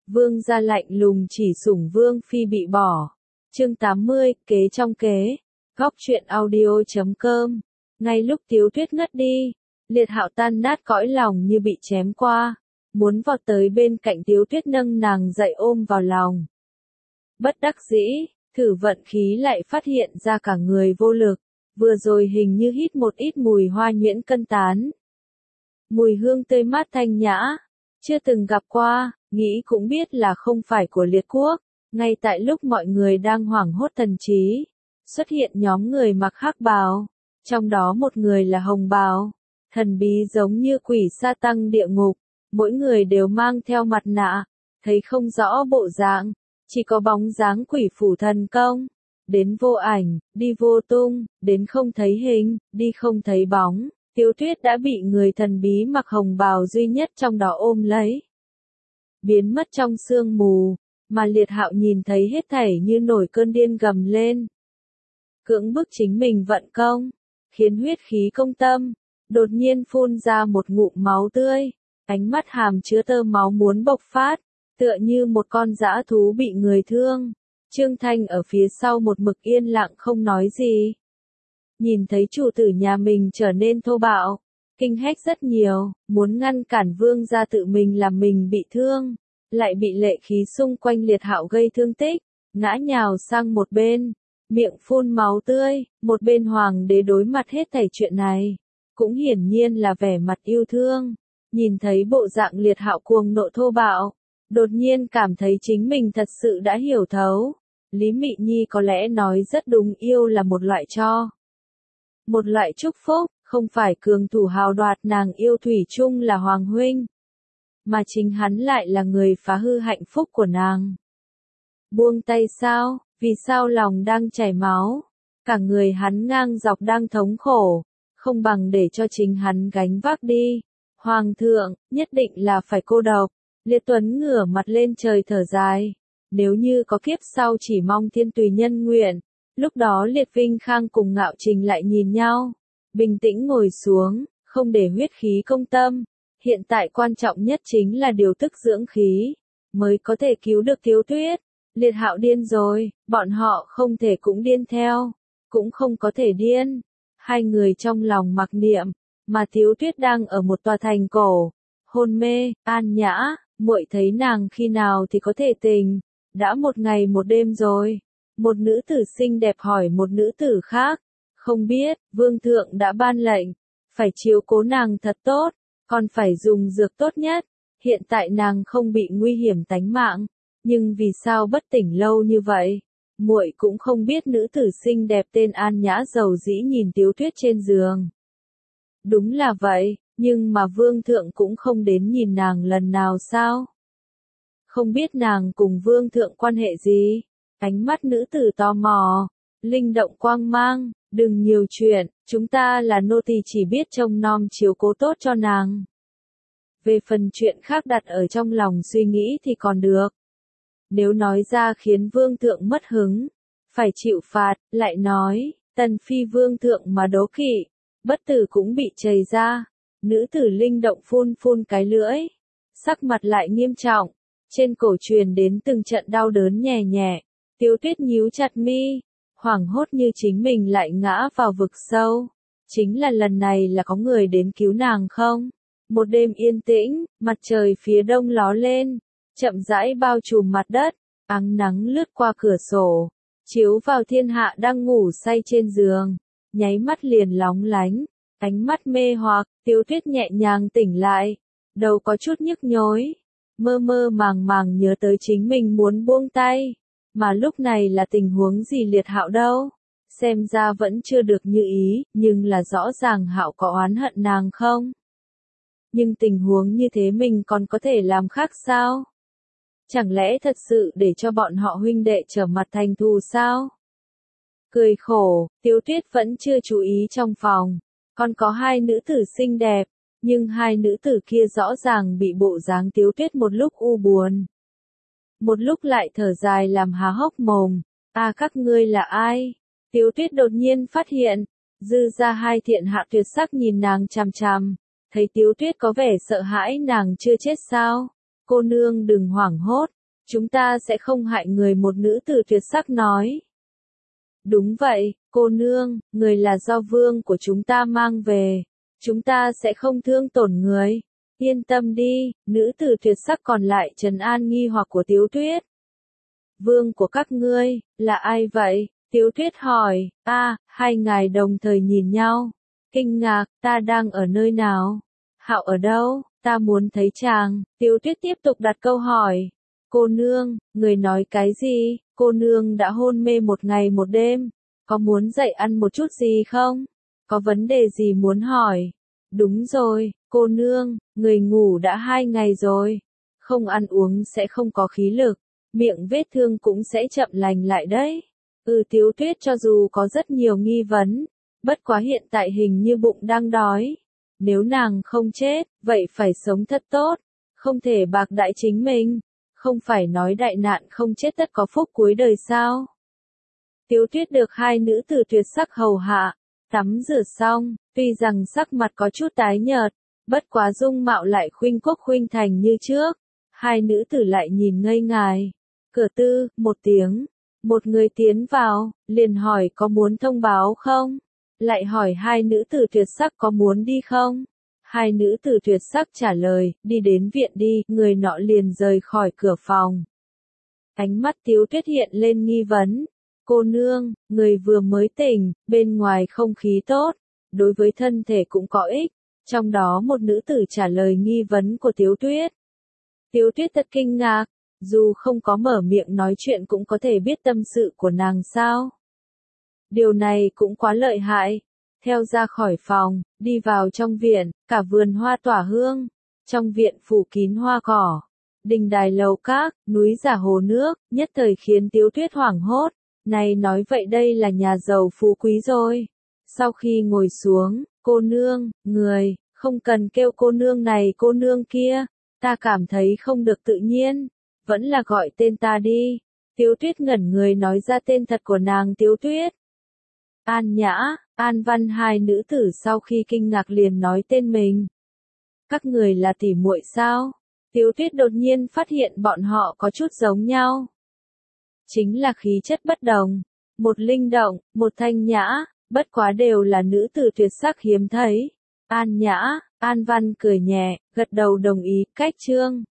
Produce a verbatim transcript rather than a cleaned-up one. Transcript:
Vương gia lạnh lùng chỉ sủng Vương phi bị bỏ. Chương tám mươi, kế trong kế. Góc truyện audio chấm com. Ngay lúc Tiếu Tuyết ngất đi, Liệt Hạo tan nát cõi lòng như bị chém qua, muốn vọt tới bên cạnh Tiếu Tuyết nâng nàng dậy ôm vào lòng. Bất đắc dĩ, thử vận khí lại phát hiện ra cả người vô lực, vừa rồi hình như hít một ít mùi hoa nhuyễn cân tán. Mùi hương tươi mát thanh nhã, chưa từng gặp qua, nghĩ cũng biết là không phải của Liệt quốc. Ngay tại lúc mọi người đang hoảng hốt thần trí, xuất hiện nhóm người mặc hắc bào, trong đó một người là hồng bào, thần bí giống như quỷ sa tăng địa ngục, mỗi người đều mang theo mặt nạ, thấy không rõ bộ dạng, chỉ có bóng dáng quỷ phủ thần công, đến vô ảnh, đi vô tung, đến không thấy hình, đi không thấy bóng. Tiếu Tuyết đã bị người thần bí mặc hồng bào duy nhất trong đó ôm lấy, biến mất trong sương mù, mà Liệt Hạo nhìn thấy hết thảy như nổi cơn điên gầm lên. Cưỡng bức chính mình vận công, khiến huyết khí công tâm, đột nhiên phun ra một ngụm máu tươi, ánh mắt hàm chứa tơ máu muốn bộc phát, tựa như một con dã thú bị người thương. Trương Thanh ở phía sau một mực yên lặng không nói gì. Nhìn thấy chủ tử nhà mình trở nên thô bạo, kinh hách rất nhiều, muốn ngăn cản Vương gia tự mình làm mình bị thương, lại bị lệ khí xung quanh Liệt Hạo gây thương tích, ngã nhào sang một bên, miệng phun máu tươi. Một bên hoàng đế đối mặt hết thảy chuyện này, cũng hiển nhiên là vẻ mặt yêu thương, nhìn thấy bộ dạng Liệt Hạo cuồng nộ thô bạo, đột nhiên cảm thấy chính mình thật sự đã hiểu thấu. Lý Mị Nhi có lẽ nói rất đúng, yêu là một loại cho, một loại chúc phúc, không phải cường thủ hào đoạt nàng yêu thủy chung là hoàng huynh, mà chính hắn lại là người phá hư hạnh phúc của nàng. Buông tay sao, vì sao lòng đang chảy máu, cả người hắn ngang dọc đang thống khổ, không bằng để cho chính hắn gánh vác đi. Hoàng thượng, nhất định là phải cô độc. Liệt Tuấn ngửa mặt lên trời thở dài, nếu như có kiếp sau chỉ mong thiên tùy nhân nguyện. Lúc đó Liệt Vinh Khang cùng Ngạo Trình lại nhìn nhau, bình tĩnh ngồi xuống, không để huyết khí công tâm. Hiện tại quan trọng nhất chính là điều tức dưỡng khí, mới có thể cứu được Tiếu Tuyết. Liệt Hạo điên rồi, bọn họ không thể cũng điên theo, cũng không có thể điên. Hai người trong lòng mặc niệm, mà Tiếu Tuyết đang ở một tòa thành cổ, hôn mê. An Nhã, muội thấy nàng khi nào thì có thể tỉnh? Đã một ngày một đêm rồi. Một nữ tử xinh đẹp hỏi một nữ tử khác. Không biết, vương thượng đã ban lệnh, phải chiếu cố nàng thật tốt, còn phải dùng dược tốt nhất. Hiện tại nàng không bị nguy hiểm tánh mạng, nhưng vì sao bất tỉnh lâu như vậy? Muội cũng không biết. Nữ tử xinh đẹp tên An Nhã dầu dĩ nhìn Tiếu Tuyết trên giường. Đúng là vậy, nhưng mà vương thượng cũng không đến nhìn nàng lần nào sao? Không biết nàng cùng vương thượng quan hệ gì? Ánh mắt nữ tử tò mò, linh động quang mang, đừng nhiều chuyện, chúng ta là nô tỳ chỉ biết trông nom chiếu cố tốt cho nàng. Về phần chuyện khác đặt ở trong lòng suy nghĩ thì còn được. Nếu nói ra khiến vương thượng mất hứng, phải chịu phạt. Lại nói, tần phi vương thượng mà đố kỵ, bất tử cũng bị chày ra. Nữ tử linh động phun phun cái lưỡi, sắc mặt lại nghiêm trọng, trên cổ truyền đến từng trận đau đớn nhẹ nhẹ. Tiếu Tuyết nhíu chặt mi, hoảng hốt như chính mình lại ngã vào vực sâu. Chính là lần này là có người đến cứu nàng không? Một đêm yên tĩnh, mặt trời phía đông ló lên, chậm rãi bao trùm mặt đất, ánh nắng lướt qua cửa sổ, chiếu vào thiên hạ đang ngủ say trên giường, nháy mắt liền lóng lánh, ánh mắt mê hoặc. Tiếu Tuyết nhẹ nhàng tỉnh lại, đầu có chút nhức nhối, mơ mơ màng màng nhớ tới chính mình muốn buông tay, mà lúc này là tình huống gì Liệt Hạo đâu? Xem ra vẫn chưa được như ý, nhưng là rõ ràng Hạo có oán hận nàng không? Nhưng tình huống như thế mình còn có thể làm khác sao? Chẳng lẽ thật sự để cho bọn họ huynh đệ trở mặt thành thù sao? Cười khổ, Tiếu Tuyết vẫn chưa chú ý trong phòng, còn có hai nữ tử xinh đẹp, nhưng hai nữ tử kia rõ ràng bị bộ dáng Tiếu Tuyết một lúc u buồn, một lúc lại thở dài làm há hốc mồm. À, các ngươi là ai? Tiếu Tuyết đột nhiên phát hiện, dư ra hai thiện hạ tuyệt sắc nhìn nàng chằm chằm, thấy Tiếu Tuyết có vẻ sợ hãi nàng chưa chết sao? Cô nương đừng hoảng hốt, Chúng ta sẽ không hại người, một nữ tử tuyệt sắc nói. Đúng vậy, cô nương, người là do vương của chúng ta mang về. Chúng ta sẽ không thương tổn người. Yên tâm đi, nữ tử tuyệt sắc còn lại trấn an nghi hoặc của Tiếu Tuyết. Vương của các ngươi, là ai vậy? Tiếu Tuyết hỏi. A, hai ngài đồng thời nhìn nhau. Kinh ngạc, ta đang ở nơi nào? Hạo ở đâu? Ta muốn thấy chàng. Tiếu Tuyết tiếp tục đặt câu hỏi. Cô nương, người nói cái gì? Cô nương đã hôn mê một ngày một đêm. Có muốn dậy ăn một chút gì không? Có vấn đề gì muốn hỏi? Đúng rồi, cô nương, người ngủ đã hai ngày rồi. Không ăn uống sẽ không có khí lực. Miệng vết thương cũng sẽ chậm lành lại đấy. Ừ, Tiếu Tuyết cho dù có rất nhiều nghi vấn. Bất quá hiện tại hình như bụng đang đói. Nếu nàng không chết, vậy phải sống thật tốt. Không thể bạc đãi chính mình. Không phải nói đại nạn không chết tất có phúc cuối đời sao? Tiếu Tuyết được hai nữ tử tuyệt sắc hầu hạ, tắm rửa xong, tuy rằng sắc mặt có chút tái nhợt, bất quá dung mạo lại khuynh quốc khuynh thành như trước. Hai nữ tử lại nhìn ngây ngài. Cửa tư, một tiếng, một người tiến vào, liền hỏi có muốn thông báo không? Lại hỏi hai nữ tử tuyệt sắc có muốn đi không? Hai nữ tử tuyệt sắc trả lời, đi đến viện đi, người nọ liền rời khỏi cửa phòng. Ánh mắt Tiếu Tuyết hiện lên nghi vấn. Cô nương, người vừa mới tỉnh, bên ngoài không khí tốt, đối với thân thể cũng có ích. Trong đó một nữ tử trả lời nghi vấn của Tiếu Tuyết. Tiếu Tuyết thật kinh ngạc, dù không có mở miệng nói chuyện cũng có thể biết tâm sự của nàng sao. Điều này cũng quá lợi hại. Theo ra khỏi phòng, đi vào trong viện, cả vườn hoa tỏa hương. Trong viện phủ kín hoa cỏ, đình đài lầu các, núi giả hồ nước, nhất thời khiến Tiếu Tuyết hoảng hốt. Này nói vậy đây là nhà giàu phú quý rồi. Sau khi ngồi xuống, cô nương, người, không cần kêu cô nương này cô nương kia. Ta cảm thấy không được tự nhiên. Vẫn là gọi tên ta đi. Tiếu Tuyết ngẩn người nói ra tên thật của nàng Tiếu Tuyết. An Nhã, An Văn, hai nữ tử sau khi kinh ngạc liền nói tên mình. Các người là tỉ muội sao? Tiếu Tuyết đột nhiên phát hiện bọn họ có chút giống nhau. Chính là khí chất bất đồng. Một linh động, một thanh nhã, bất quá đều là nữ tử tuyệt sắc hiếm thấy. An Nhã, An Văn cười nhẹ, gật đầu đồng ý, cách trương.